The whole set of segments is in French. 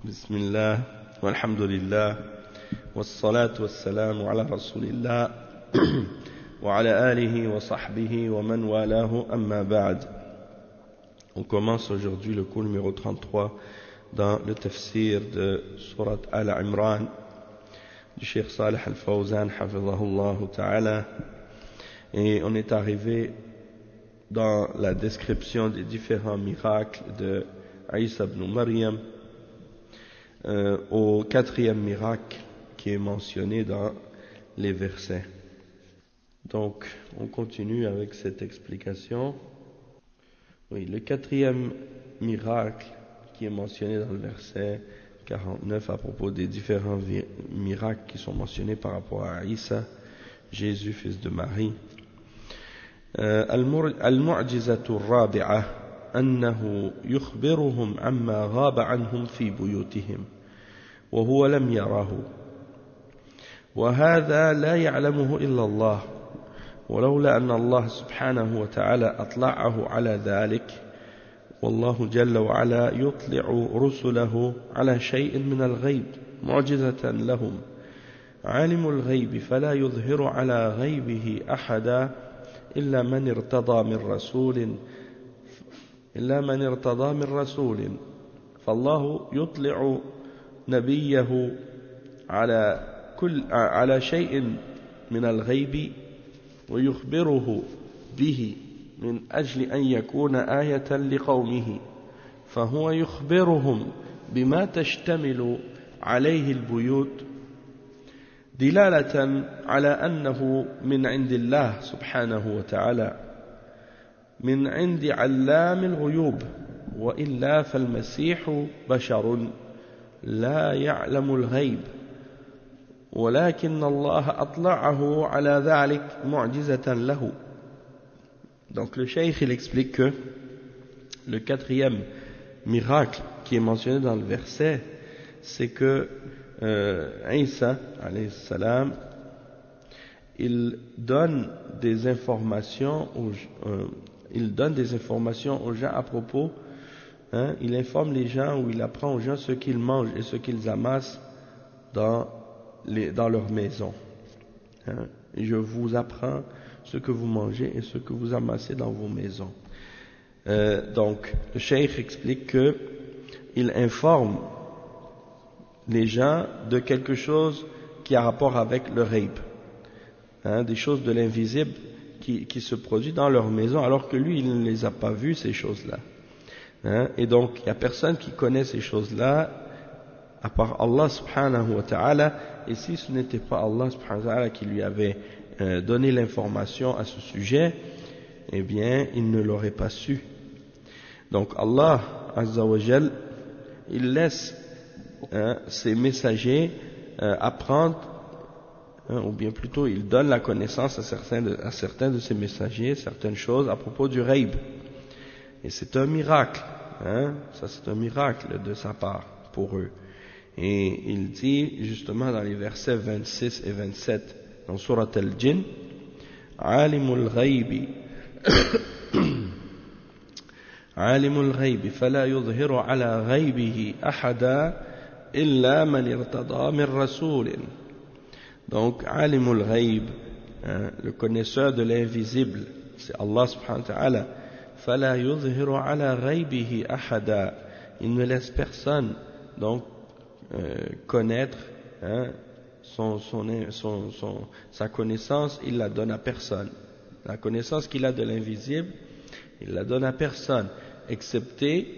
بسم الله والحمد لله والصلاة والسلام على رسول الله وعلى آله وصحبه ومن والاه أما بعد. On commence aujourd'hui le cours numéro 33 dans le tafsir de Surat Al-Imran du Cheikh Salih Al-Fawzan hafizahullah ta'ala, et on est arrivé dans la description des différents miracles de Isa ibn Maryam, au quatrième miracle qui est mentionné dans les versets. Donc on continue avec cette explication. Oui, le quatrième miracle qui est mentionné dans le verset 49 à propos des différents miracles qui sont mentionnés par rapport à Isa, Jésus, fils de Marie. المعجزة الرابعة أنه يخبرهم عما غاب عنهم في بيوتهم وهو لم يره، وهذا لا يعلمه إلا الله، ولولا أن الله سبحانه وتعالى أطلعه على ذلك، والله جل وعلا يطلع رسله على شيء من الغيب معجزة لهم، عالم الغيب فلا يظهر على غيبه أحدا إلا من ارتضى من رسول، فالله يطلع نبيه على شيء من الغيب ويخبره به من أجل أن يكون آية لقومه، فهو يخبرهم بما تشتمل عليه البيوت دلالة على أنه من عند الله سبحانه وتعالى، من عند علام الغيوب، وإلا فالمسيح بشر لا يعلم الغيب، ولكن الله أطلعه على ذلك معجزة له. Donc le cheikh il explique que le quatrième miracle qui est mentionné dans le verset, c'est que Isa alayhi salam, il donne des informations aux gens à propos, il informe les gens, ou il apprend aux gens ce qu'ils mangent et ce qu'ils amassent dans leur maison. Et je vous apprends ce que vous mangez et ce que vous amassez dans vos maisons. Donc le cheikh explique que il informe les gens de quelque chose qui a rapport avec le ghaib, des choses de l'invisible qui se produisent dans leur maison, alors que lui il ne les a pas vues, ces choses-là. Et donc il n'y a personne qui connaît ces choses-là à part Allah subhanahu wa ta'ala, et si ce n'était pas Allah subhanahu wa ta'ala qui lui avait donné l'information à ce sujet, eh bien il ne l'aurait pas su. Donc Allah azza wa jal, il laisse ses messagers apprendre, ou bien plutôt il donne la connaissance à certains de ses messagers certaines choses à propos du ghaib, et c'est un miracle, ça c'est un miracle de sa part pour eux. Et il dit justement dans les versets 26 et 27 dans Surat Al-Jinn, Alimul Ghaybi Alimul Ghaybi fala yudhiru ala ghaybihi ahada illa man irtada min rasoulin. Donc Alimul Ghayb, le connaisseur de l'invisible, c'est Allah subhanahu wa ta'ala. Fala yudhiru ala ghaybihi ahada, il ne laisse personne donc connaître sa connaissance, il la donne à personne. La connaissance qu'il a de l'invisible, il la donne à personne, excepté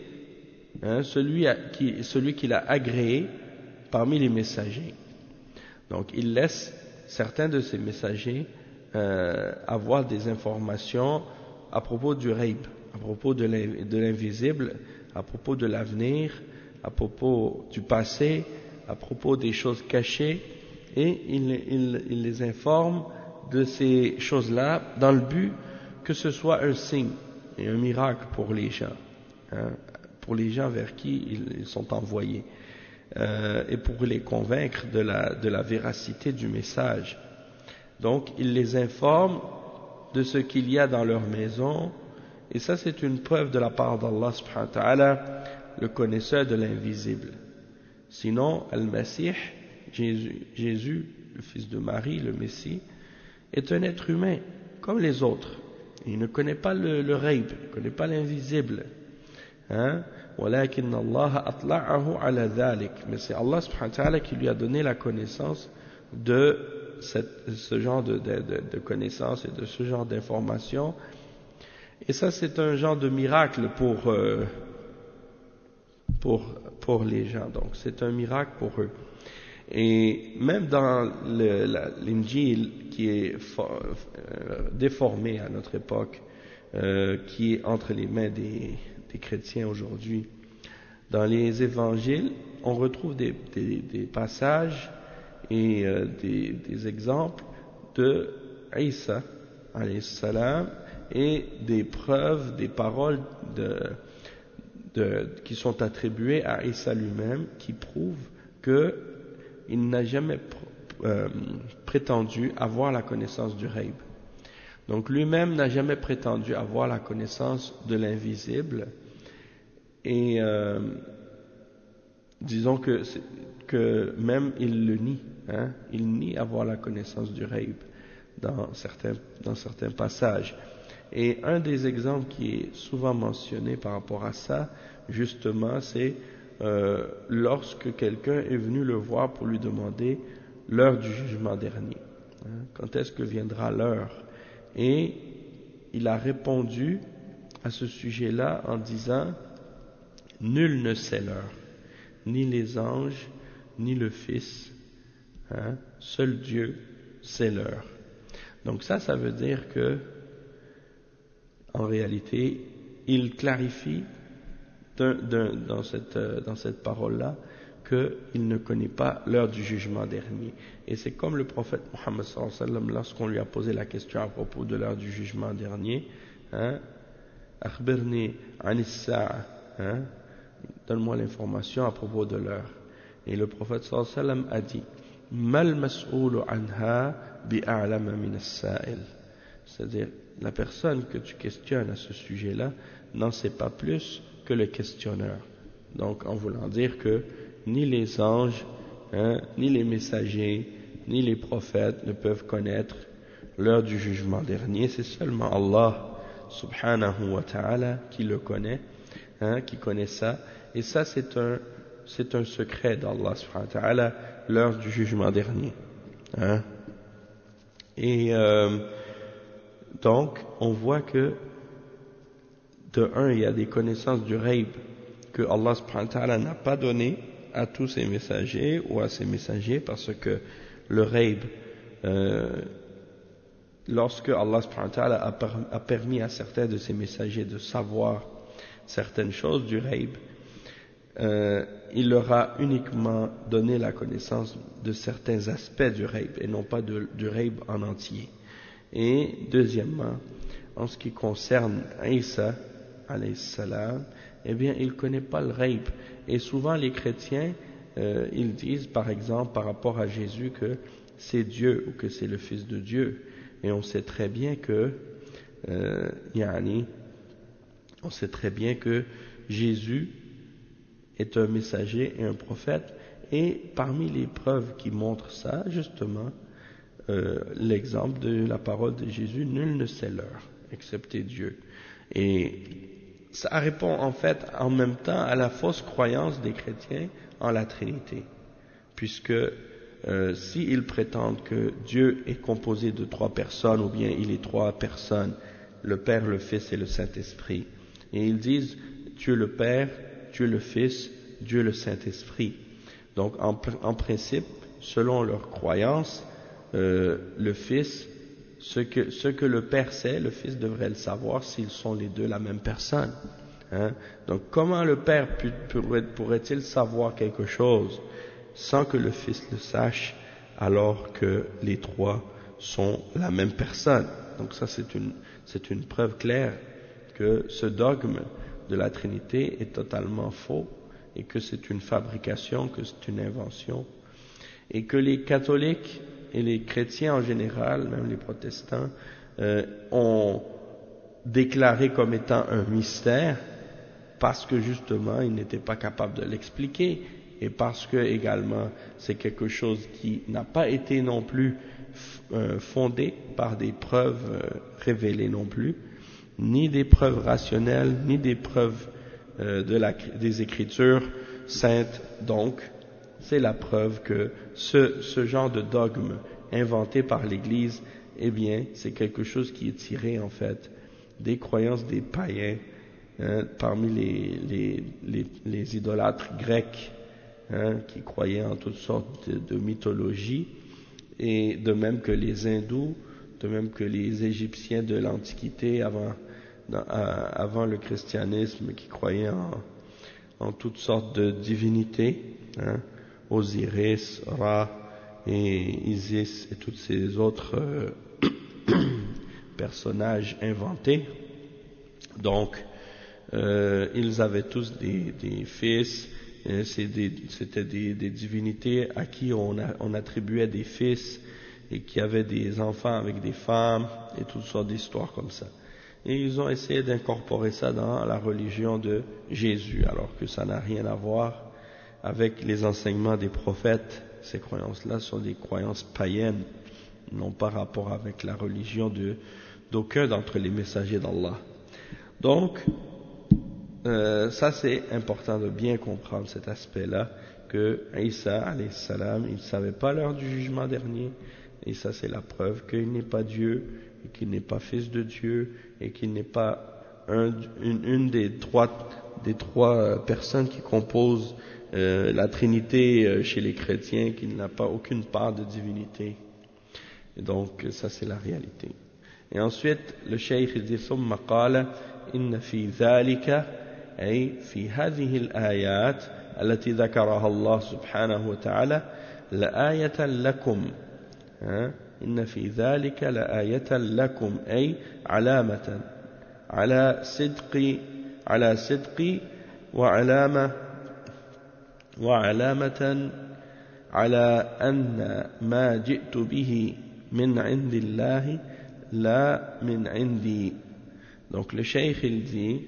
celui qu'il a agréé parmi les messagers. Donc il laisse certains de ces messagers avoir des informations à propos du ghaib, à propos de l'invisible, à propos de l'avenir, à propos du passé, à propos des choses cachées, et il les informe de ces choses-là dans le but que ce soit un signe et un miracle pour les gens, pour les gens vers qui ils sont envoyés, et pour les convaincre de la véracité du message. Donc il les informe de ce qu'il y a dans leur maison, et ça c'est une preuve de la part d'Allah subhanahu wa ta'ala, le connaisseur de l'invisible. Sinon, Al-Masih, Jésus, le fils de Marie, le Messie, est un être humain, comme les autres. Il ne connaît pas le ghaib, il ne connaît pas l'invisible. Hein? وَلَكِنَّ اللَّهَ أَطْلَعَهُ عَلَى ذَلِكَ. Mais c'est Allah subhanahu wa ta'ala qui lui a donné la connaissance de ce genre de connaissances et de ce genre d'informations. Et ça, c'est un genre de miracle pour les gens. Donc, c'est un miracle pour eux. Et même dans l'Injil, qui est déformé à notre époque, qui est entre les mains des chrétiens aujourd'hui, dans les évangiles, on retrouve des passages et des exemples de Isa, alayhi salam, et des preuves, des paroles qui sont attribuées à Isa lui-même, qui prouvent qu'il n'a jamais prétendu avoir la connaissance du ghaib. Donc lui-même n'a jamais prétendu avoir la connaissance de l'invisible, et disons que même il le nie, hein? Il nie avoir la connaissance du ghaib dans certains passages. Et un des exemples qui est souvent mentionné par rapport à ça, justement, c'est lorsque quelqu'un est venu le voir pour lui demander l'heure du jugement dernier. Hein? Quand est-ce que viendra l'heure? Et il a répondu à ce sujet-là en disant: nul ne sait l'heure, ni les anges, ni le Fils, hein? Seul Dieu sait l'heure. Donc ça veut dire que, en réalité, il clarifie dans cette parole-là qu'il ne connaît pas l'heure du jugement dernier. Et c'est comme le prophète Mohammed sallallahu alayhi wa sallam, lorsqu'on lui a posé la question à propos de l'heure du jugement dernier, hein, akhbirni anis sa'a, hein, donne-moi l'information à propos de l'heure. Et le prophète sallallahu alayhi wa sallam a dit: mal mas'oulu anha bi'a'lama min as-sa'il. C'est-à-dire, la personne que tu questionnes à ce sujet-là n'en sait pas plus que le questionneur. Donc, en voulant dire que ni les anges, hein, ni les messagers, ni les prophètes ne peuvent connaître l'heure du jugement dernier. C'est seulement Allah subhanahu wa ta'ala qui le connaît, hein, qui connaît ça. Et ça, c'est un secret d'Allah subhanahu wa ta'ala, l'heure du jugement dernier. Hein. Et donc, on voit que de un, il y a des connaissances du ghaib que Allah subhanahu wa ta'ala n'a pas donné à tous ses messagers ou à ses messagers, parce que le ghaib, lorsque Allah subhanahu wa ta'ala a permis à certains de ses messagers de savoir certaines choses du ghaib, il leur a uniquement donné la connaissance de certains aspects du ghaib et non pas du ghaib en entier. Et deuxièmement, en ce qui concerne Isa alayhi salam, eh bien, il ne connaît pas le ghaib. Et souvent, les chrétiens, ils disent, par exemple, par rapport à Jésus, que c'est Dieu ou que c'est le Fils de Dieu. Et on sait très bien que, on sait très bien que Jésus est un messager et un prophète. Et parmi les preuves qui montrent ça, justement, l'exemple de la parole de Jésus: nul ne sait l'heure, excepté Dieu. Et ça répond en fait en même temps à la fausse croyance des chrétiens en la Trinité, puisque s'ils prétendent que Dieu est composé de 3 personnes, ou bien il est 3 personnes, le Père, le Fils et le Saint-Esprit, et ils disent Dieu le Père, Dieu le Fils, Dieu le Saint-Esprit. Donc en principe, selon leur croyance, le Fils, ce que le Père sait, le Fils devrait le savoir s'ils sont les deux la même personne. Hein? Donc comment le Père pourrait-il savoir quelque chose sans que le Fils le sache, alors que les 3 sont la même personne? Donc ça, c'est une preuve claire que ce dogme de la Trinité est totalement faux, et que c'est une fabrication, que c'est une invention, et que les catholiques et les chrétiens en général, même les protestants, ont déclaré comme étant un mystère, parce que justement ils n'étaient pas capables de l'expliquer, et parce que également c'est quelque chose qui n'a pas été non plus fondé par des preuves révélées non plus, ni des preuves rationnelles, ni des preuves des Écritures saintes. Donc, c'est la preuve que ce genre de dogme inventé par l'Église, eh bien, c'est quelque chose qui est tiré en fait des croyances des païens, parmi les idolâtres grecs, qui croyaient en toutes sortes de mythologies, et de même que les hindous, de même que les Égyptiens de l'Antiquité avant le christianisme, qui croyaient en toutes sortes de divinités, Osiris, Ra et Isis et tous ces autres personnages inventés. Donc, ils avaient tous des fils, c'était des divinités à qui on attribuait des fils et qui avaient des enfants avec des femmes et toutes sortes d'histoires comme ça. Et ils ont essayé d'incorporer ça dans la religion de Jésus, alors que ça n'a rien à voir avec les enseignements des prophètes. Ces croyances-là sont des croyances païennes, n'ont pas rapport avec la religion d'aucun d'entre les messagers d'Allah. Donc, ça c'est important de bien comprendre cet aspect-là, que Isa alayhi salam, il ne savait pas l'heure du jugement dernier, et ça c'est la preuve qu'il n'est pas Dieu, et qu'il n'est pas fils de Dieu, et qu'il n'est pas une des trois personnes qui composent la Trinité chez les chrétiens, qu'il n'a pas aucune part de divinité. Et donc ça c'est la réalité. Et ensuite le cheikh dit ثم قال إن في ذلك أي في هذه الآيات التي ذكرها الله سبحانه وتعالى لآية لكم إن في ذلك لآية لكم أي علامة على صدق وعلامة على أن ما جئت به من عند الله لا من عندي. Donc le cheikh il dit,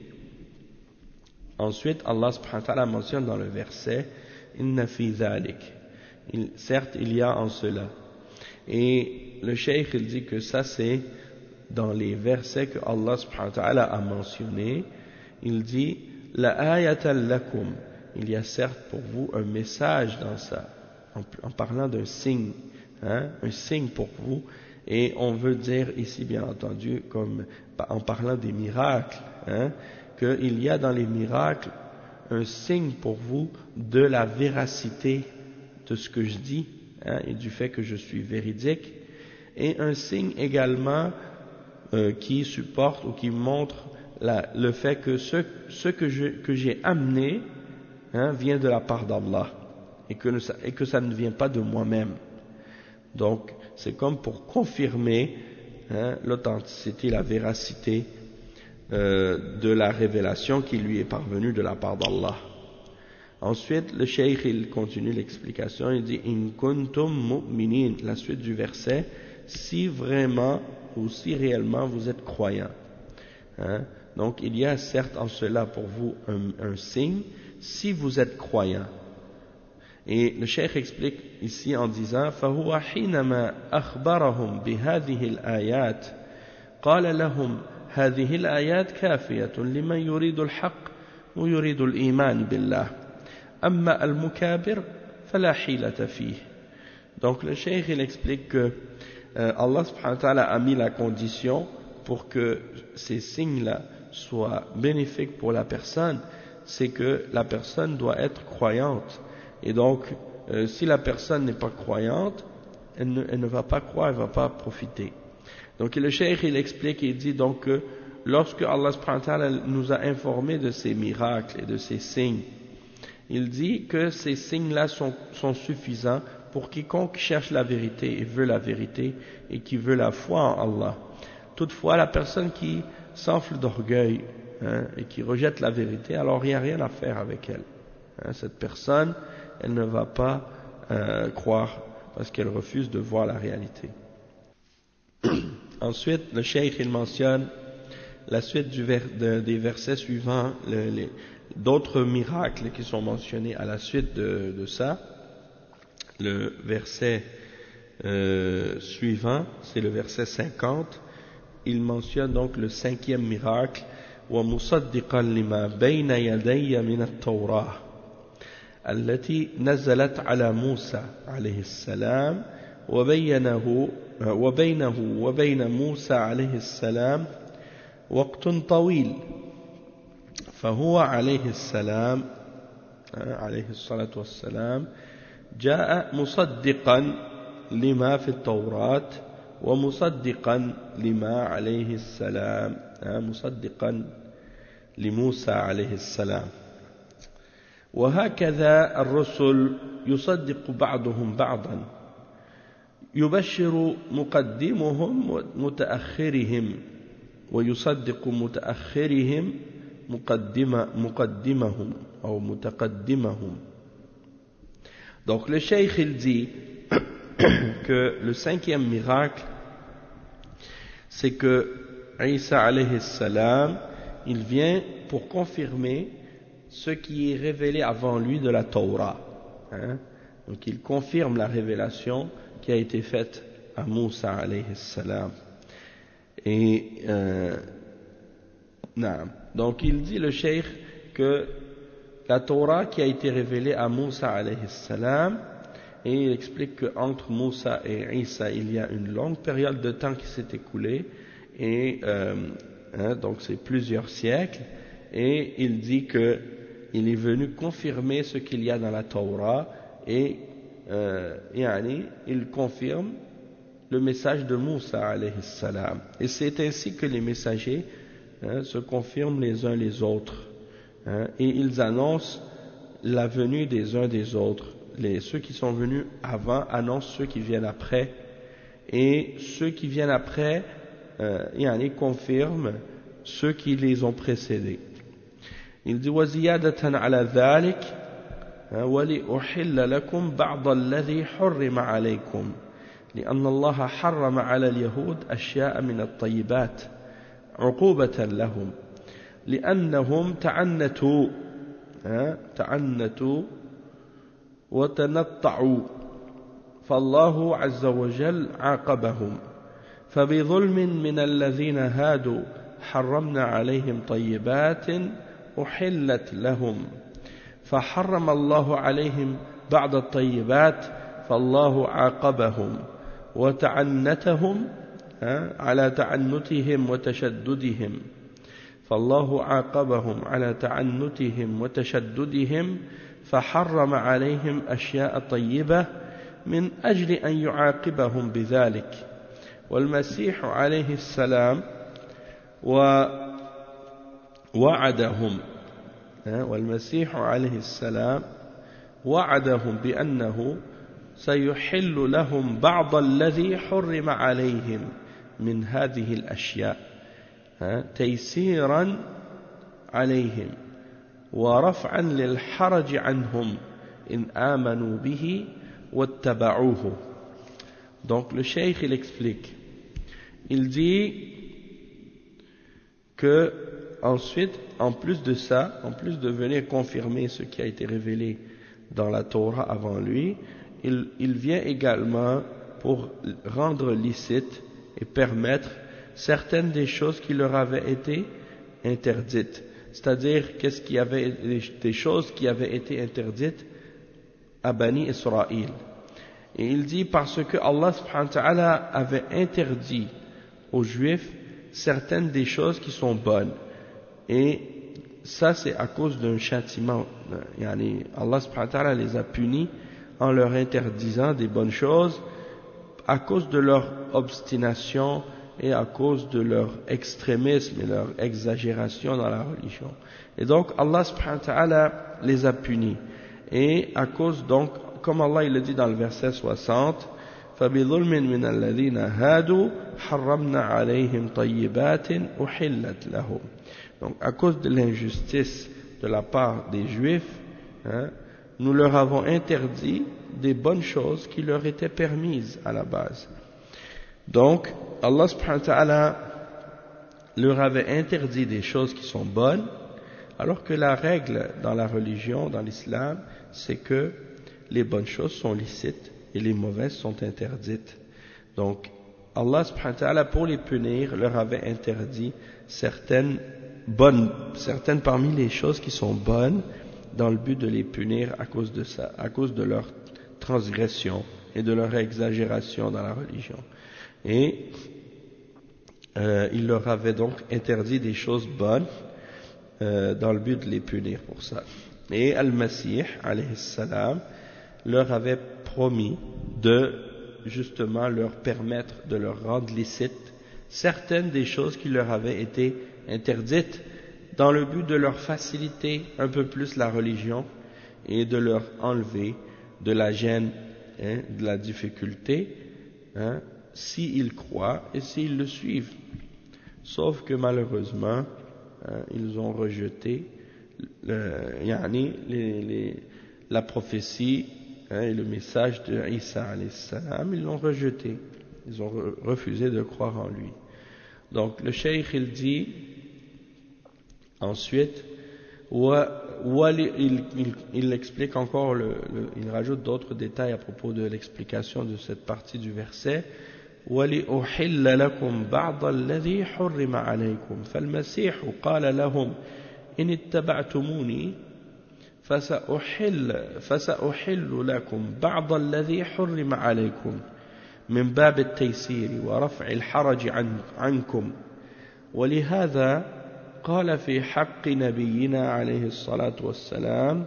ensuite Allah subhanahu wa ta'ala mentionne dans le verset inna fi dhalik, certes il y a en cela, et le cheikh il dit que ça c'est dans les versets que Allah subhanahu wa ta'ala a mentionné. Il dit la ayatan lakum, il y a certes pour vous un message dans ça, en parlant d'un signe, un signe pour vous. Et on veut dire ici, bien entendu, comme en parlant des miracles, qu'il y a dans les miracles un signe pour vous de la véracité de ce que je dis, et du fait que je suis véridique, et un signe également qui supporte ou qui montre le fait que ce que j'ai amené vient de la part d'Allah, et que ça ne vient pas de moi-même. Donc, c'est comme pour confirmer l'authenticité, la véracité de la révélation qui lui est parvenue de la part d'Allah. Ensuite, le cheikh il continue l'explication, il dit in kuntum mu'minin, la suite du verset, si vraiment ou si réellement vous êtes croyants. Donc, il y a certes en cela pour vous un signe si vous êtes croyants. Et le cheikh explique ici en disant فهو حينما أخبرهم بهذه الآيات قال لهم هذه الآيات كافية لمن يريد الحق ويريد الإيمان بالله أما المكابر فلا حيلة فيه. Donc le cheikh il explique que Allah subhanahu wa ta'ala a mis la condition pour que ces signes-là soient bénéfiques pour la personne, c'est que la personne doit être croyante. Et donc, si la personne n'est pas croyante, elle ne va pas croire, elle ne va pas profiter. Donc le cheikh il explique et dit donc que lorsque Allah subhanahu wa ta'ala nous a informé de ces miracles et de ces signes, il dit que ces signes-là sont suffisants pour quiconque cherche la vérité et veut la vérité et qui veut la foi en Allah. Toutefois, la personne qui s'enfle d'orgueil et qui rejette la vérité, alors il n'y a rien à faire avec elle. Cette personne, elle ne va pas croire parce qu'elle refuse de voir la réalité. Ensuite, le cheikh il mentionne la suite des versets suivants, d'autres miracles qui sont mentionnés à la suite de ça. Le verset suivant, c'est le verset 50. Il mentionne donc le 5e miracle, وَمُصَدِّقًا لِمَا بَيْنَ يَدَيَّ مِنَ التَّوْرَاةِ التي نزلت على موسى عليه السلام وبينه وبين موسى عليه السلام وقت طويل فهو عليه السلام عليه الصلاة والسلام جاء مصدقا لما في التوراة ومصدقا لما عليه السلام مصدقا لموسى عليه السلام وهكذا الرسل يصدق بعضهم بعضا يبشر مقدمهم متأخرهم ويصدق متأخرهم مقدمهم أو متقدمهم. Donc le cheikh il dit que le 5e miracle c'est que Isa alayhi salam il vient pour confirmer ce qui est révélé avant lui de la Torah. Donc il confirme la révélation qui a été faite à Moussa alayhi salam. Et donc il dit le cheikh que la Torah qui a été révélée à Moussa alayhi salam, et il explique qu'entre Moussa et Isa il y a une longue période de temps qui s'est écoulée, et donc c'est plusieurs siècles, et il dit que il est venu confirmer ce qu'il y a dans la Torah, et il confirme le message de Moussa alayhi salam. Et c'est ainsi que les messagers se confirment les uns les autres, et ils annoncent la venue des uns des autres. Ceux qui sont venus avant annoncent ceux qui viennent après, et ceux qui viennent après confirment ceux qui les ont précédés. Il dit وزيادة على ذلك ولأحل لكم بعض الذي حرم عليكم لأن الله حرم على اليهود أشياء من الطيبات عقوبة لهم لأنهم تعنتوا وتنطعوا فالله عز وجل عاقبهم فبظلم من الذين هادوا حرمنا عليهم طيبات أحلت لهم فحرم الله عليهم بعض الطيبات فالله عاقبهم وتعنتهم على تعنتهم وتشددهم فالله عاقبهم على تعنتهم وتشددهم فحرم عليهم أشياء طيبة من أجل أن يعاقبهم بذلك والمسيح عليه السلام والمسيح عليه السلام وعدهم بأنه سيحل لهم بعض الذي حرم عليهم من هذه الأشياء تيسيرا عليهم ورفعا للحرج عنهم إن آمنوا به واتبعوه. Donc le cheikh il explique, il dit que ensuite, en plus de ça, en plus de venir confirmer ce qui a été révélé dans la Torah avant lui, il vient également pour rendre licite et permettre certaines des choses qui leur avaient été interdites. C'est-à-dire, qu'est-ce qu'il y avait des choses qui avaient été interdites à Bani Israël. Et il dit parce que Allah subhanahu wa ta'ala avait interdit aux Juifs certaines des choses qui sont bonnes. Et ça c'est à cause d'un châtiment. Allah subhanahu wa ta'ala les a punis en leur interdisant des bonnes choses à cause de leur obstination et à cause de leur extrémisme et leur exagération dans la religion. Et donc Allah subhanahu wa ta'ala les a punis. Et à cause donc, comme Allah il le dit dans le verset 60, فَبِظُلْمٍ مِّنَ الَّذِينَ هَادُوا حَرَّمْنَا عَلَيْهِمْ طَيِّبَاتٍ أُحِلَّتْ لَهُمْ. Donc à cause de l'injustice de la part des Juifs, nous leur avons interdit des bonnes choses qui leur étaient permises à la base. Donc Allah subhanahu wa ta'ala leur avait interdit des choses qui sont bonnes Alors que la règle dans la religion, dans l'islam, c'est que les bonnes choses sont licites et les mauvaises sont interdites. Donc, Allah subhanahu wa ta'ala, pour les punir, leur avait interdit certaines parmi les choses qui sont bonnes, dans le but de les punir à cause de ça, à cause de leur transgression et de leur exagération dans la religion. Et il leur avait donc interdit des choses bonnes dans le but de les punir pour ça. Et Al-Masih, alayhi salam, leur avait promis de justement leur permettre de leur rendre licite certaines des choses qui leur avaient été interdites dans le but de leur faciliter un peu plus la religion et de leur enlever de la gêne, de la difficulté, s'ils croient et s'ils le suivent. Sauf que malheureusement, ils ont rejeté la prophétie et le message de Isa alayhi salam, ils l'ont rejeté. Ils ont refusé de croire en lui. Donc le cheikh il dit ensuite, il explique encore, il rajoute d'autres détails à propos de l'explication de cette partie du verset. وَلِأُحِلَّ لَكُمْ بَعْضَ الَّذِي حُرِّمَ عَلَيْكُمْ فَالْمَسِيحُ قَالَ لَهُمْ إِنِ اتَّبَعْتُمُونِي فسأحل لكم بعض الذي حرم عليكم من باب التيسير ورفع الحرج عنكم ولهذا قال في حق نبينا عليه الصلاة والسلام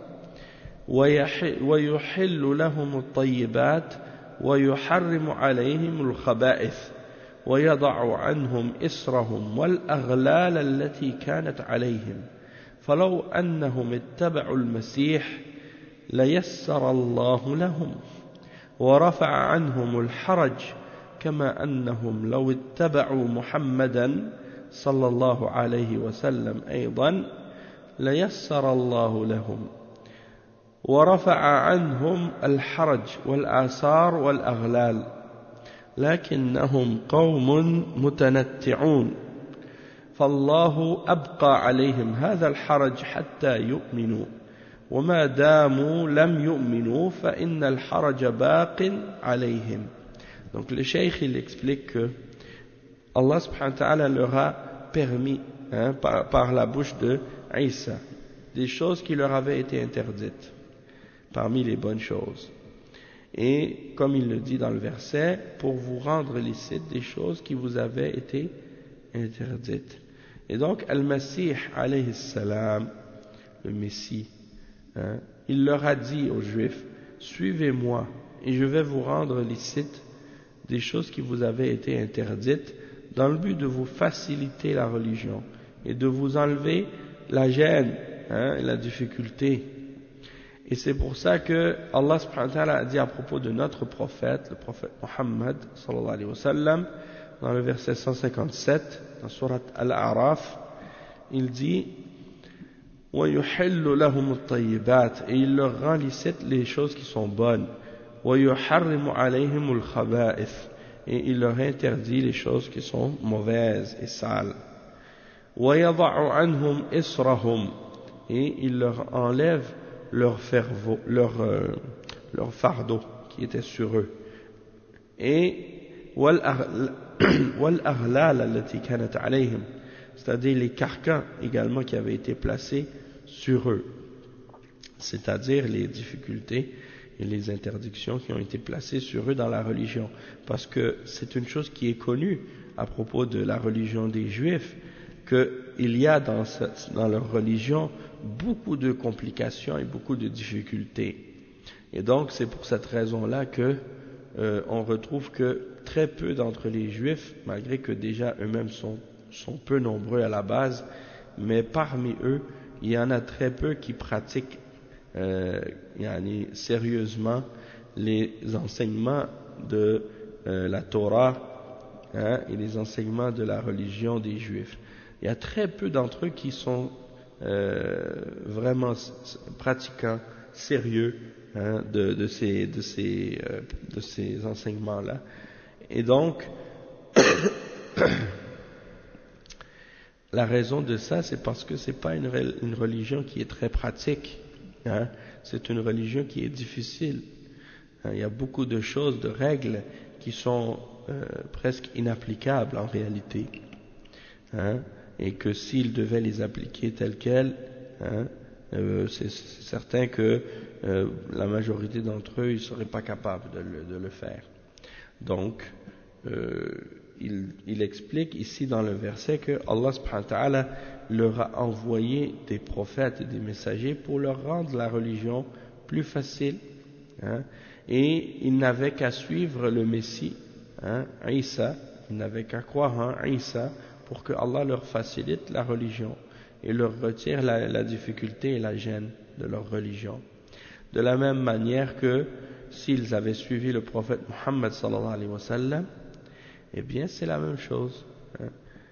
ويحل لهم الطيبات ويحرم عليهم الخبائث ويضع عنهم إسرهم والأغلال التي كانت عليهم فلو أنهم اتبعوا المسيح ليسر الله لهم ورفع عنهم الحرج كما أنهم لو اتبعوا محمدا صلى الله عليه وسلم أيضا ليسر الله لهم ورفع عنهم الحرج والآثار والأغلال لكنهم قوم متنتعون فالله أبقى عليهم هذا الحرج حتى يؤمنوا وما داموا لم يؤمنوا فإن الحرج باق عليهم. Donc le cheikh il explique que Allah subhanahu wa ta'ala leur a permis par la bouche de Isa des choses qui leur avaient été interdites parmi les bonnes choses, et comme il le dit dans le verset, pour vous rendre licite des choses qui vous avaient été interdites. Et donc Al-Masih alayhi salam, le Messie, il leur a dit aux Juifs, suivez-moi et je vais vous rendre licite des choses qui vous avaient été interdites dans le but de vous faciliter la religion et de vous enlever la gêne et la difficulté. Et c'est pour ça que Allah subhanahu wa ta'ala a dit à propos de notre prophète, le prophète Muhammad sallallahu alayhi wa sallam, dans le verset 157, dans surat Al-A'raf, il dit وَيُحِلُّ لَهُمُ الطَّيِّبَاتِ, et il leur rend licite les choses qui sont bonnes, وَيُحَرِّمُ عَلَيْهِمُ الْخَبَائِثِ, et il leur interdit les choses qui sont mauvaises et sales, وَيَضَعُ عَنْهُمْ إِسْرَهُمْ, et il leur enlève leur fardeau qui était sur eux, et وَالْأَغْلَالَ الَّتِي كَانَتْ عَلَيْهِمْ, c'est-à-dire les carcans également qui avaient été placés sur eux, c'est-à-dire les difficultés et les interdictions qui ont été placées sur eux dans la religion, parce que c'est une chose qui est connue à propos de la religion des Juifs, qu'il y a dans leur religion beaucoup de complications et beaucoup de difficultés. Et donc c'est pour cette raison-là que on retrouve que très peu d'entre les Juifs, malgré que déjà eux-mêmes sont peu nombreux à la base, mais parmi eux, il y en a très peu qui pratiquent sérieusement les enseignements de la Torah et les enseignements de la religion des Juifs. Il y a très peu d'entre eux qui sont vraiment pratiquants sérieux de ces enseignements-là. Et donc la raison de ça, c'est parce que c'est pas une religion qui est très pratique. Hein. C'est une religion qui est difficile. Hein. Il y a beaucoup de choses, de règles qui sont presque inapplicables en réalité. Hein. Et que s'ils devaient les appliquer telles quelles, hein, c'est certain que la majorité d'entre eux, ils ne seraient pas capables de le faire. Donc, il explique ici dans le verset que Allah subhanahu wa ta'ala leur a envoyé des prophètes et des messagers pour leur rendre la religion plus facile, hein, et ils n'avaient qu'à suivre le Messie, hein, Isa, ils n'avaient qu'à croire en Isa pour que Allah leur facilite la religion et leur retire la difficulté et la gêne de leur religion. De la même manière que s'ils avaient suivi le prophète Muhammad sallallahu alayhi wa sallam, eh bien c'est la même chose. Hein.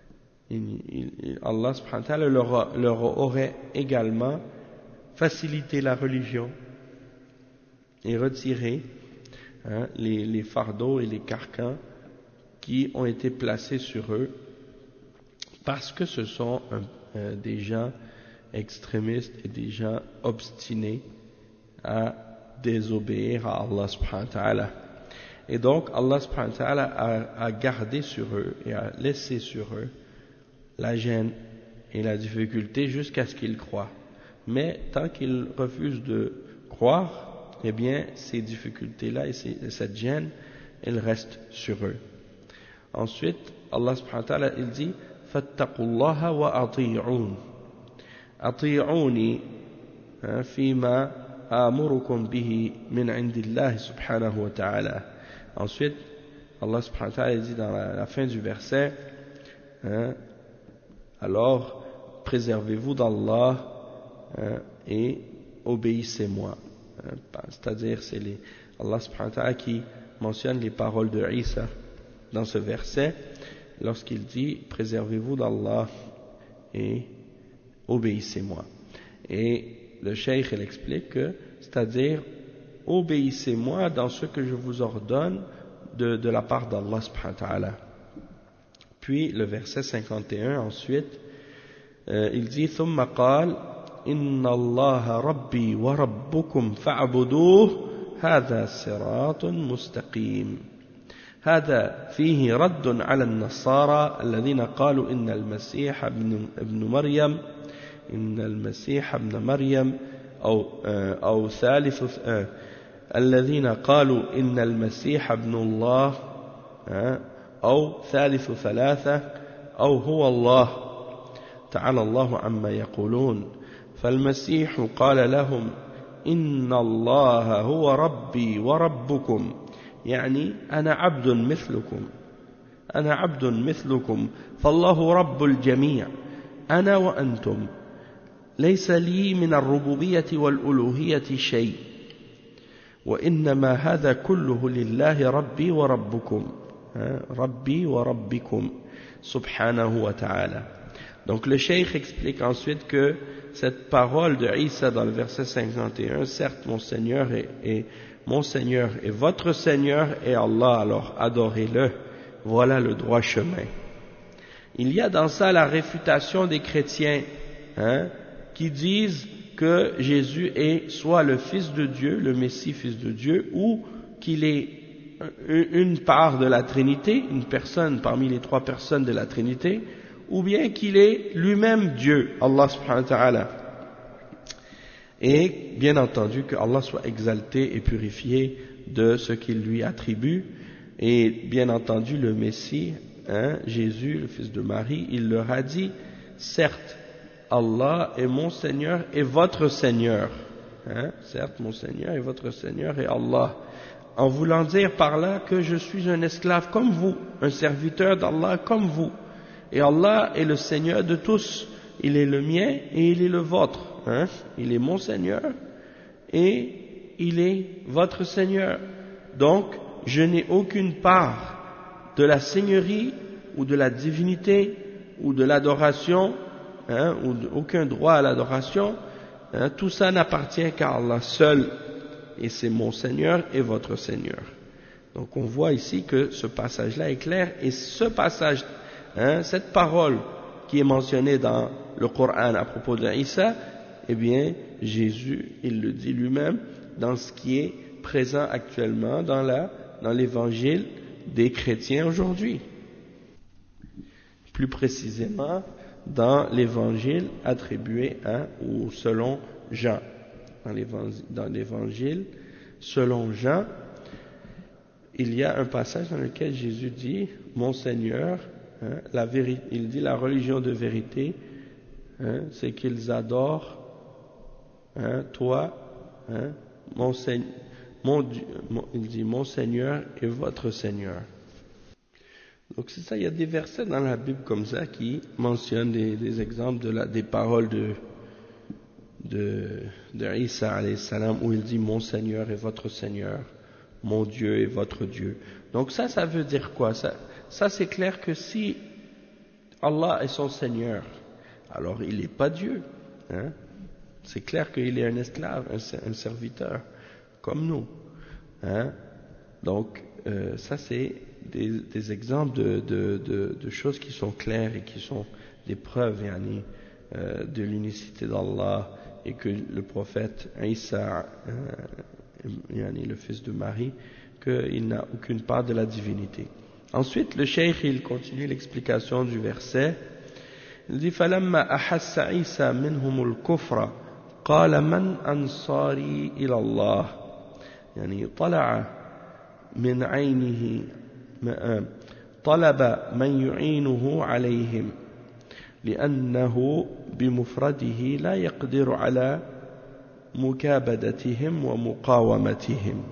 Allah subhanahu wa ta'ala leur aurait également facilité la religion et retiré, hein, les fardeaux et les carcans qui ont été placés sur eux parce que ce sont des gens extrémistes et des gens obstinés à désobéir à Allah subhanahu wa ta'ala. Et donc Allah subhanahu wa ta'ala a gardé sur eux et a laissé sur eux la gêne et la difficulté jusqu'à ce qu'ils croient. Mais tant qu'ils refusent de croire, eh bien ces difficultés-là et cette gêne, elles restent sur eux. Ensuite, Allah subhanahu wa ta'ala il dit فاتقوا الله وأطيعون أطيعوني فيما آمركم به من عند الله سبحانه وتعالى. Ensuite, Allah subhanahu wa ta'ala dit dans la fin du verset, hein, alors préservez-vous d'Allah, hein, et obéissez-moi. Hein, c'est-à-dire c'est Allah subhanahu wa ta'ala qui mentionne les paroles de Isa dans ce verset lorsqu'il dit préservez-vous d'Allah et obéissez-moi. Et le cheikh il explique que c'est-à-dire obéissez-moi dans ce que je vous ordonne de la part d'Allah subhanahu wa ta'ala. Puis le verset 51 ensuite il dit ثم قال إن الله ربي وربكم فاعبدوه هذا صراط مستقيم. هذا فيه رد على النصارى الذين قالوا إن المسيح ابن مريم أو ثالث الذين قالوا إن المسيح ابن الله أو ثالث ثلاثة أو هو الله تعالى الله عما يقولون. فالمسيح قال لهم إن الله هو ربي وربكم يعني أنا عبد مثلكم فالله رب الجميع أنا وأنتم ليس لي من الربوبية والألوهية شيء وإنما هذا كله لله ربي وربكم سبحانه وتعالى. Donc le cheikh explique ensuite que cette parole de Isa dans le verset 51, certes mon Seigneur est mon Seigneur et votre Seigneur est Allah, alors adorez-le, voilà le droit chemin. Il y a dans ça la réfutation des chrétiens, hein, qui disent que Jésus est soit le Fils de Dieu, le Messie Fils de Dieu, ou qu'il est une part de la Trinité, une personne parmi les trois personnes de la Trinité, ou bien qu'il est lui-même Dieu, Allah subhanahu wa ta'ala. Et bien entendu que Allah soit exalté et purifié de ce qu'il lui attribue. Et bien entendu le Messie, hein, Jésus, le fils de Marie, il leur a dit, certes, Allah est mon Seigneur et votre Seigneur. Hein, certes, mon Seigneur et votre Seigneur est Allah. En voulant dire par là que je suis un esclave comme vous, un serviteur d'Allah comme vous. Et Allah est le Seigneur de tous. Il est le mien et il est le vôtre. Hein? Il est mon Seigneur et il est votre Seigneur. Donc, je n'ai aucune part de la seigneurie ou de la divinité ou de l'adoration, hein, ou aucun droit à l'adoration. Hein? Tout ça n'appartient qu'à Allah seul. Et c'est mon Seigneur et votre Seigneur. Donc, on voit ici que ce passage-là est clair. Et ce passage, hein, cette parole qui est mentionné dans le Coran à propos de Isa, eh bien, Jésus, il le dit lui-même dans ce qui est présent actuellement dans l'évangile des chrétiens aujourd'hui. Plus précisément, dans l'évangile attribué à ou selon Jean. Dans l'évangile selon Jean, il y a un passage dans lequel Jésus dit, mon Seigneur, la vérité, il dit la religion de vérité, c'est qu'ils adorent toi, mon Seigneur, il dit mon Seigneur et votre Seigneur. Donc c'est ça, il y a des versets dans la Bible comme ça qui mentionnent des exemples des paroles de Isa alayhi salam où il dit mon Seigneur et votre Seigneur, mon Dieu et votre Dieu. Donc ça veut dire quoi? Ça c'est clair que si Allah est son Seigneur, alors il n'est pas Dieu. C'est clair qu'il est un esclave, un serviteur, comme nous. Donc ça c'est des exemples de choses qui sont claires et qui sont des preuves de l'unicité d'Allah et que le prophète Isa, le fils de Marie, qu'il n'a aucune part de la divinité. Ensuite, le cheikh, il continue l'explication du verset. Il dit فَلَمَّا أَحَسَّ عِيسَى مِنْهُمُ الْكُفْرَ قَالَ مَنْ أَنصَارِي إِلَى اللَّهِ يعني طلع من عينه طلب من يعينه عليهم لأنه بمفرده لا يقدر على مكابدتهم ومقاومتهم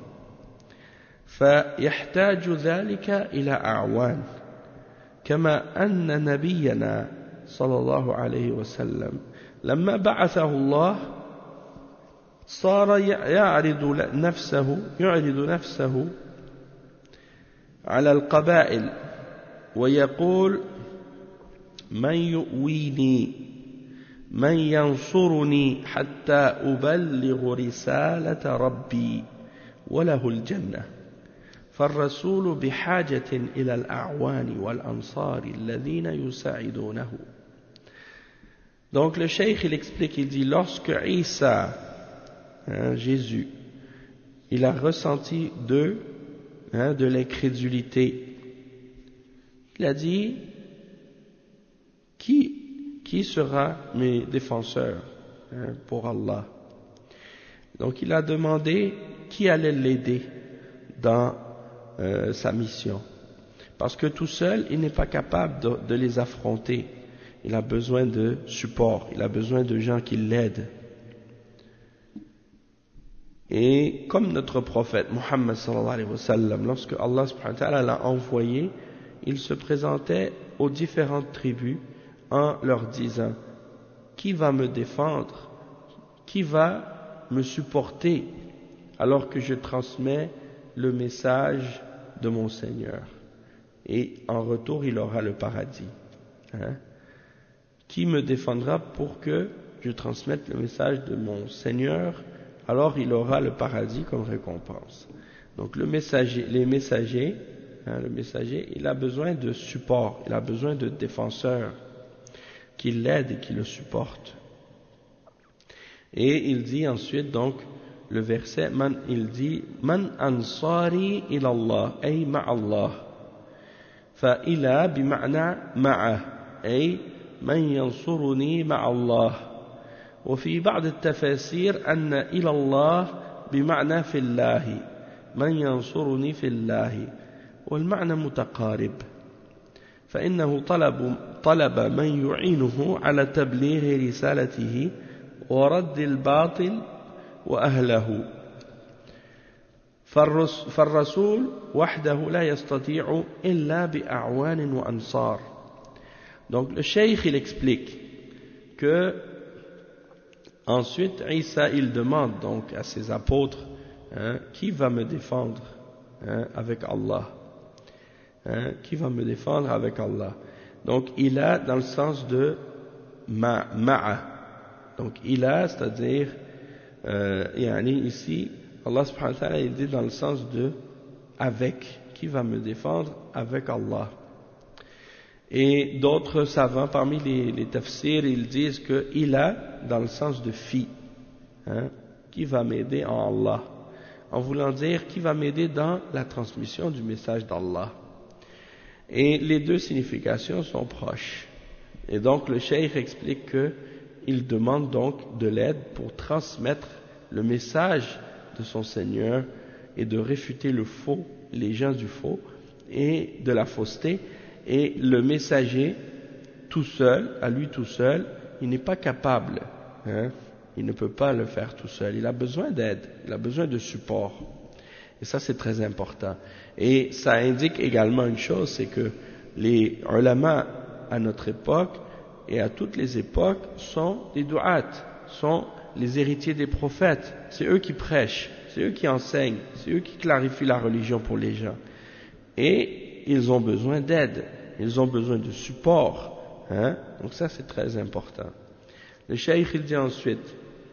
فيحتاج ذلك إلى أعوان كما أن نبينا صلى الله عليه وسلم لما بعثه الله صار يعرض نفسه على القبائل ويقول من يؤويني من ينصرني حتى أبلغ رسالة ربي وله الجنة فالرسول بحاجة إلى الأعوان والأنصار الذين يساعدونه. Donc le cheikh il explique, il dit lorsque Isa, Jésus, il a ressenti de l'incrédulité, il a dit qui sera mes défenseurs pour Allah. Donc il a demandé qui allait l'aider dans sa mission, parce que tout seul il n'est pas capable de les affronter. Il a besoin de support, il a besoin de gens qui l'aident. Et comme notre prophète Muhammad sallallahu alayhi wa sallam, lorsque Allah subhanahu wa ta'ala l'a envoyé, il se présentait aux différentes tribus en leur disant qui va me défendre, qui va me supporter alors que je transmets le message de mon Seigneur, et en retour il aura le paradis. Qui me défendra pour que je transmette le message de mon Seigneur, alors il aura le paradis comme récompense. Donc le messager, le messager, il a besoin de support, il a besoin de défenseurs qui l'aident et qui le supportent. Et il dit ensuite donc le verset, il dit Man ansari ila Allah, ay ma'allah. Fa ila bima'na ma'a, ay من ينصرني مع الله. وفي بعض التفاسير أن إلى الله بمعنى في الله من ينصرني في الله والمعنى متقارب فإنه طلب من يعينه على تبليغ رسالته ورد الباطل وأهله فالرسول وحده لا يستطيع إلا بأعوان وأنصار. Donc le cheikh il explique que ensuite Isa il demande donc à ses apôtres qui va me défendre avec Allah, qui va me défendre avec Allah. Donc il a dans le sens de ma'a, donc il a, c'est-à-dire ici Allah subhanahu wa ta'ala il dit dans le sens de avec, qui va me défendre avec Allah. Et d'autres savants, parmi les tafsirs, ils disent que ila, dans le sens de fi, qui va m'aider en Allah, en voulant dire qui va m'aider dans la transmission du message d'Allah. Et les deux significations sont proches. Et donc le cheikh explique qu'il demande donc de l'aide pour transmettre le message de son Seigneur et de réfuter le faux, les gens du faux et de la fausseté. Et le messager, tout seul, à lui tout seul, il n'est pas capable, il ne peut pas le faire tout seul, il a besoin d'aide, il a besoin de support. Et ça c'est très important. Et ça indique également une chose, c'est que les ulama à notre époque et à toutes les époques sont des du'at, sont les héritiers des prophètes. C'est eux qui prêchent, c'est eux qui enseignent, c'est eux qui clarifient la religion pour les gens. Et ils ont besoin d'aide, ils ont besoin de support. Donc ça c'est très important. Le cheikh il dit ensuite,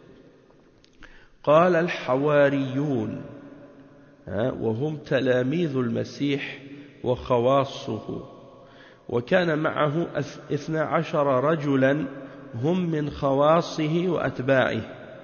قال الحواريون وهم تلاميذ المسيح وخواصه وكان معه 12 رجلا هم من خواصه وأتباعه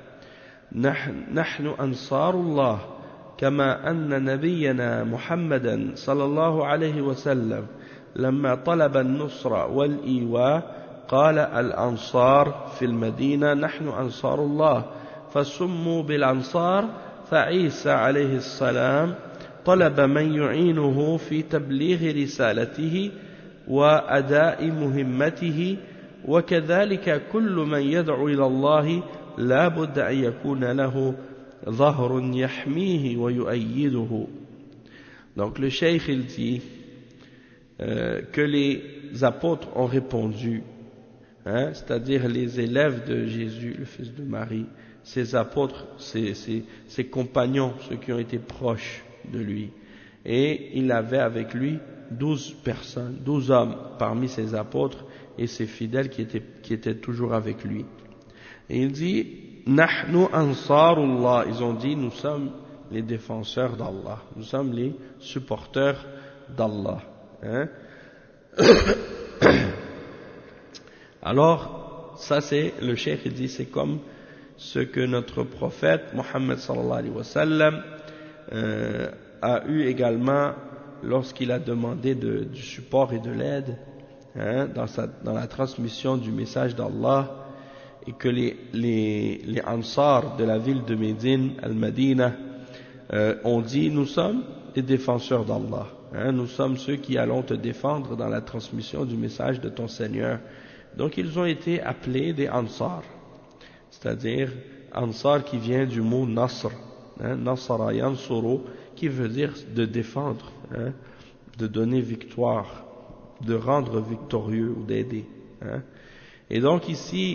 نحن أنصار الله كما أن نبينا محمدا صلى الله عليه وسلم لما طلب النصر والإيواء قال الأنصار في المدينة نحن أنصار الله فسموا بالأنصار فعيسى عليه السلام طلب من يعينه في تبليغ رسالته وأداء مهمته وكذلك كل من يدعو إلى الله لا بد أن يكون له ظهر يحميه ويؤيده. Donc le cheikh il dit que les apôtres ont répondu, c'est-à-dire les élèves de Jésus, le fils de Marie, ses apôtres, ses compagnons, ceux qui ont été proches de lui. Et il avait avec lui 12 personnes, 12 hommes parmi ses apôtres et ses fidèles qui étaient toujours avec lui. Et il dit, Nahnu ansarullah, ils ont dit, nous sommes les défenseurs d'Allah, nous sommes les supporters d'Allah. Alors, ça c'est, le cheikh dit, c'est comme ce que notre prophète Mohammed sallallahu alayhi wa sallam a eu également lorsqu'il a demandé du support et de l'aide dans la transmission du message d'Allah, et que les Ansar de la ville de Médine, Al-Madina, ont dit, nous sommes les défenseurs d'Allah, nous sommes ceux qui allons te défendre dans la transmission du message de ton Seigneur. Donc ils ont été appelés des Ansar, c'est-à-dire Ansar qui vient du mot Nasr, Nasara Yansuru, qui veut dire de défendre, de donner victoire, de rendre victorieux ou d'aider. Et donc ici,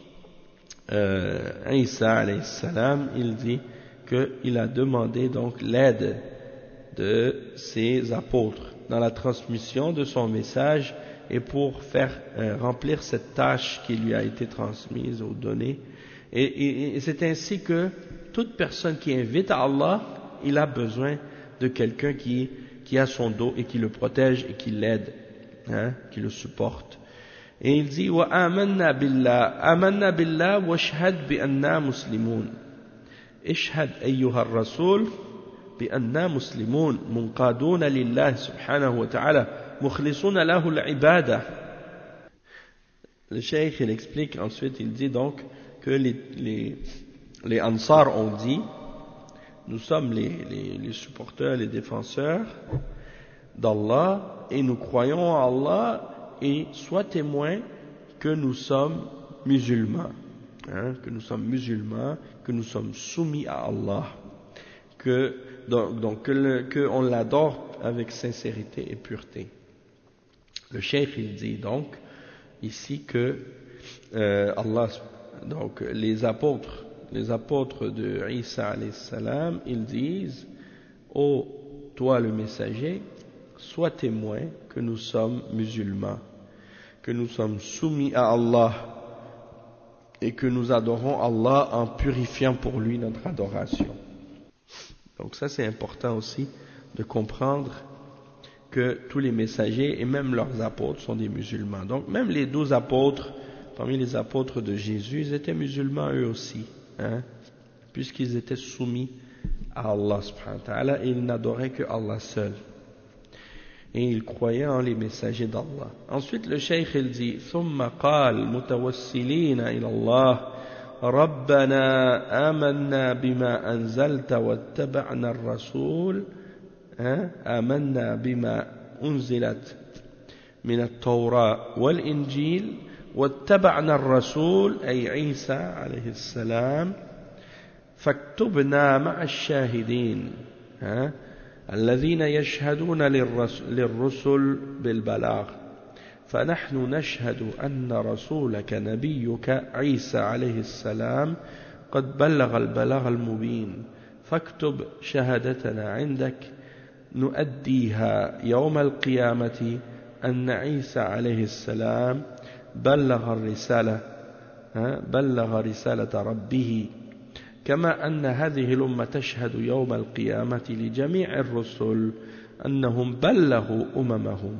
Isa alayhi salam, il dit qu'il a demandé donc l'aide de ses apôtres dans la transmission de son message et pour faire remplir cette tâche qui lui a été transmise ou donnée. Et c'est ainsi que toute personne qui invite à Allah, il a besoin de quelqu'un qui a son dos et qui le protège et qui l'aide, qui le supporte. Et il dit wa amanna billah wa shahad bi anna muslimun. Ishhad ayyuha ar-rasul bi anna muslimun munqaduna lillah subhanahu wa ta'ala mukhlisuna lahu al-ibadah. Le cheikh il explique ensuite, il dit donc que les Ansar ont dit, nous sommes les supporters, les défenseurs d'Allah et nous croyons en Allah, et sois témoin que nous sommes musulmans, que nous sommes musulmans, que nous sommes soumis à Allah, que on l'adore avec sincérité et pureté. Le cheikh il dit donc ici que Allah, donc les apôtres de Isa alayhi salam, ils disent, ô toi le messager, sois témoin que nous sommes musulmans, que nous sommes soumis à Allah et que nous adorons Allah en purifiant pour lui notre adoration. Donc ça c'est important aussi de comprendre que tous les messagers et même leurs apôtres sont des musulmans. Donc même les 12 apôtres, parmi les apôtres de Jésus, ils étaient musulmans eux aussi, hein, puisqu'ils étaient soumis à Allah subhanahu wa ta'ala et ils n'adoraient que Allah seul. Et ils croyaient en les messagers d'Allah. Ensuite le cheikh il dit ثم قال متوسلين إلى الله ربنا آمنا بما أنزلت واتبعنا الرسول آمنا بما أنزلت من التوراة والإنجيل واتبعنا الرسول أي عيسى عليه السلام فاكتبنا مع الشاهدين الذين يشهدون للرسل بالبلاغ فنحن نشهد أن رسولك نبيك عيسى عليه السلام قد بلغ البلاغ المبين فاكتب شهادتنا عندك نؤديها يوم القيامة أن عيسى عليه السلام بلغ رسالة ربه كما أن هذه الأمة تشهد يوم القيامة لجميع الرسل أنهم بلغوا أممهم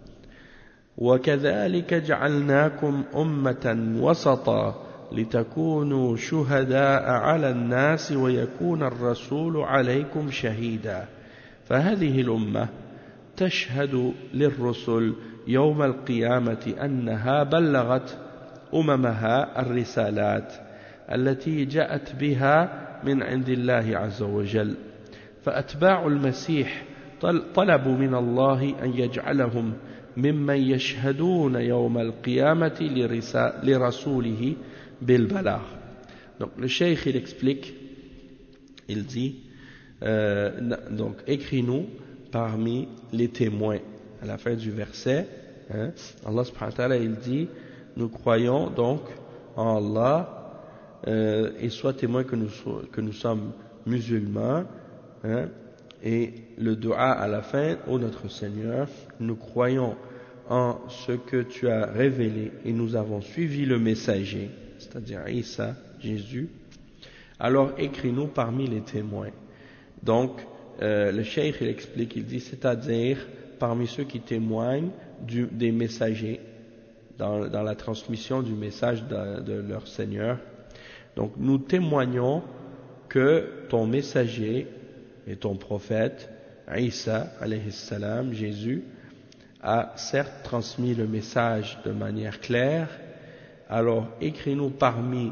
وكذلك جعلناكم أمة وسطا لتكونوا شهداء على الناس ويكون الرسول عليكم شهيدا فهذه الأمة تشهد للرسل يوم القيامة أنها بلغت أممها الرسالات التي جاءت بها من عند الله عز وجل فأتباع المسيح طلبوا من الله أن يجعلهم ممن يشهدون يوم القيامة لرسوله بالبلاغ. Donc le cheikh il explique, il dit donc écris-nous parmi les témoins. À la fin du verset, Allah subhanahu wa ta'ala il dit nous croyons donc en Allah et sois témoin que nous sommes musulmans, et le dua à la fin, ô notre Seigneur, nous croyons en ce que tu as révélé et nous avons suivi le messager, c'est-à-dire Isa, Jésus, alors écris-nous parmi les témoins. Donc le cheikh il explique, il dit c'est-à-dire parmi ceux qui témoignent des messagers dans la transmission du message de leur Seigneur. Donc nous témoignons que ton messager et ton prophète Isa alayhi salam, Jésus, a certes transmis le message de manière claire, alors écris-nous parmi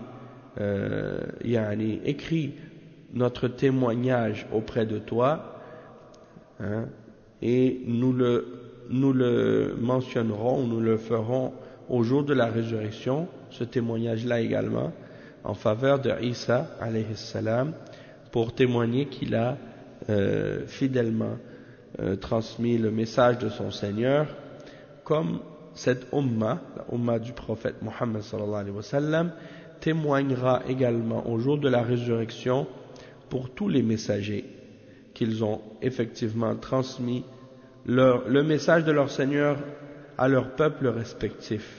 écris notre témoignage auprès de toi, et nous le mentionnerons, nous le ferons au jour de la résurrection, ce témoignage-là également, en faveur de Isa alayhi salam, pour témoigner qu'il a fidèlement transmis le message de son Seigneur, comme cette umma, la umma du prophète Muhammad sallallahu alayhi wa sallam, témoignera également au jour de la résurrection pour tous les messagers qu'ils ont effectivement transmis le message de leur Seigneur à leur peuple respectif.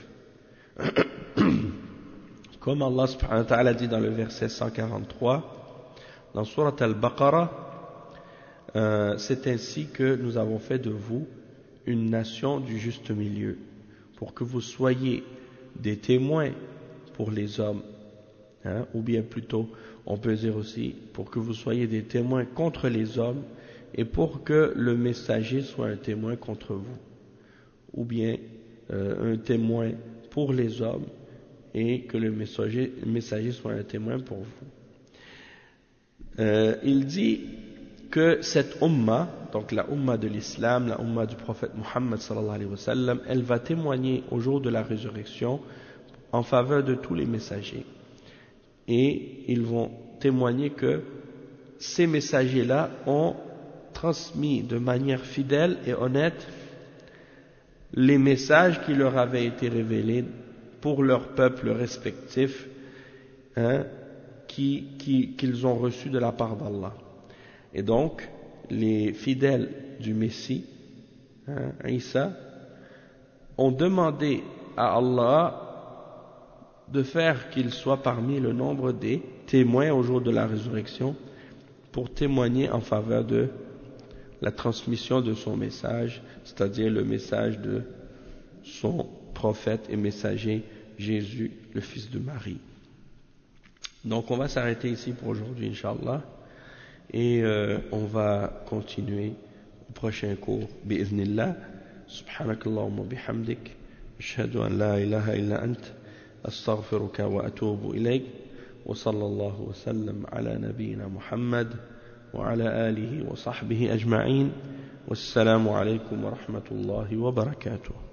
Comme Allah subhanahu wa ta'ala dit dans le verset 143 dans Surat Al-Baqarah, c'est ainsi que nous avons fait de vous une nation du juste milieu, pour que vous soyez des témoins pour les hommes, ou bien plutôt, on peut dire aussi, pour que vous soyez des témoins contre les hommes, et pour que le messager soit un témoin contre vous, ou bien un témoin pour les hommes, et que le messager soit un témoin pour vous. Il dit que cette umma, donc la umma de l'islam, la umma du prophète Muhammad sallallahu alayhi wa sallam, elle va témoigner au jour de la résurrection en faveur de tous les messagers. Et ils vont témoigner que ces messagers-là ont transmis de manière fidèle et honnête les messages qui leur avaient été révélés pour leur peuple respectif, qu'ils ont reçus de la part d'Allah. Et donc, les fidèles du Messie, Isa, ont demandé à Allah de faire qu'ils soient parmi le nombre des témoins au jour de la résurrection, pour témoigner en faveur de la transmission de son message, c'est-à-dire le message de son prophète et messager Jésus, le fils de Marie. Donc on va s'arrêter ici pour aujourd'hui, Inch'Allah, et on va continuer au prochain cours, bi'idhnillah. Subhanakallahumma bihamdik, ashhadu an la ilaha illa ant, astaghfiruka wa atubu ilayk, wa sallallahu wa sallam ala nabiyyina Muhammad wa ala alihi wa sahbihi ajma'in, wassalamu alaykum wa rahmatullahi wa barakatuh.